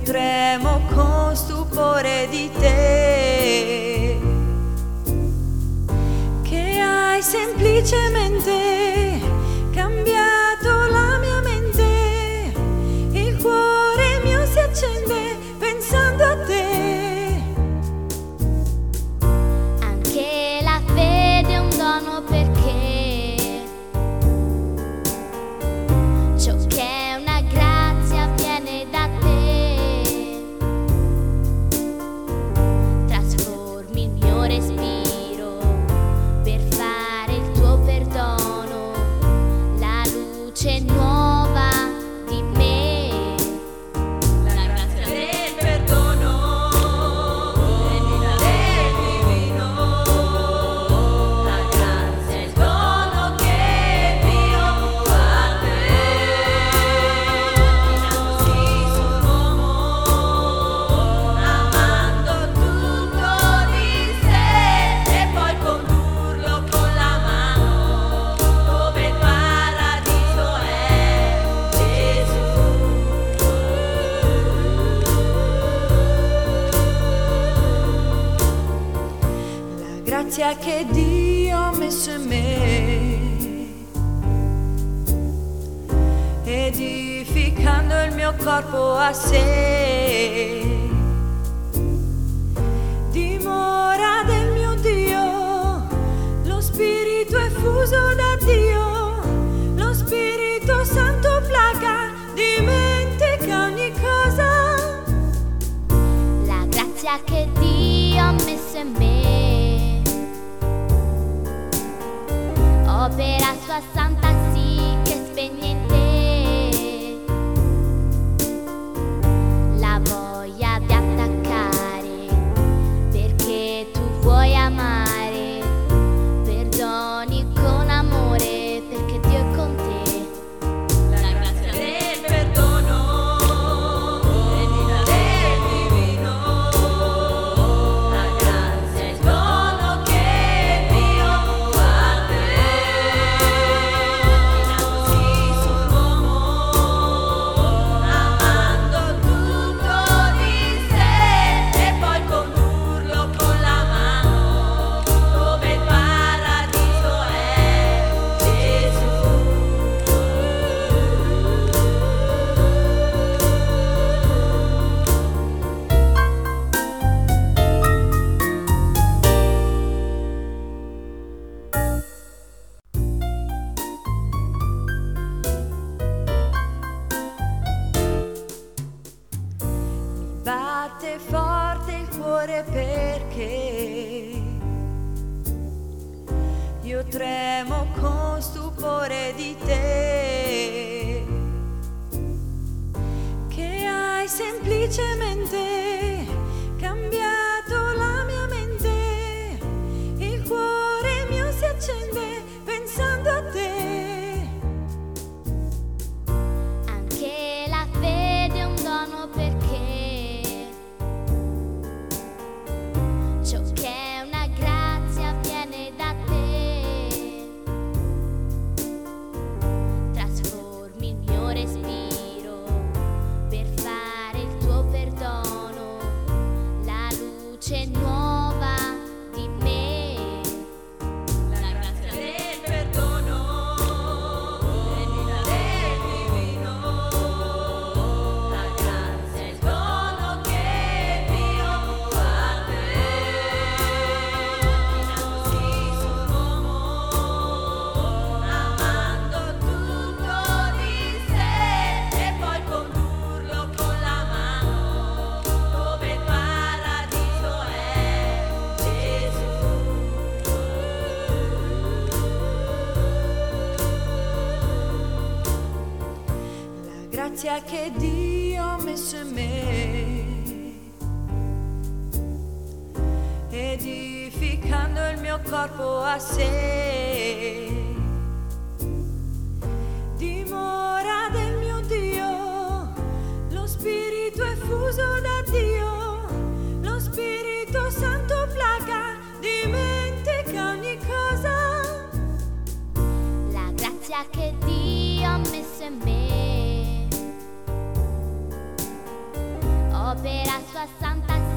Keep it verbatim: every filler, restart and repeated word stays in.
tremo con stupore di te, che hai semplicemente cambiato la mia mente. Il cuore mio si accende pensando a te. Anche la fede è un dono, perché ciò che è una grazia viene da te. Trasformi il mio respiro per fare il tuo perdono, la luce nuova di me. La grazia del perdono è vita del divino. La grazia è il dono che Dio fa a te. Così sull'uomo, amando tutto di sé, e poi condurlo con la mano dove il paradiso è. Gesù. La grazia che Dio ha messo in me, edificando il mio corpo a sé, dimora del mio Dio. Lo Spirito è fuso da Dio, lo Spirito Santo placa, dimentica ogni cosa. La grazia che Dio ha messo in me opera sua santa sì che spegne in te la voglia di attaccare, perché tu vuoi amare. Perdoni con amore, perché Dio è con te. La grazia del perdono è vita del divino. La grazia è il dono che Dio fa a te. Così sull'uomo, amando tutto di sé, e poi condurlo con la mano dove il paradiso è. Gesù. Batte forte il cuore perché io tremo con stupore di te, che hai semplicemente cambiato la mia mente. Il cuore mio si accende pensando a te. Anche la fede è un dono, perché ciò che è una grazia viene da te. Trasformi il mio respiro per fare il tuo perdono, la luce nuova di me. La grazia del perdono è vita del divino. La grazia è il dono che Dio fa a te. Così sull'uomo, amando tutto di sé, e poi condurlo con la mano dove il paradiso è. Gesù. La grazia che Dio ha messo in me, edificando il mio corpo a sé, dimora del mio Dio. Lo Spirito è fuso da Dio, lo Spirito Santo placa, dimentica ogni cosa. La grazia che Dio ha messo in me opera sua santa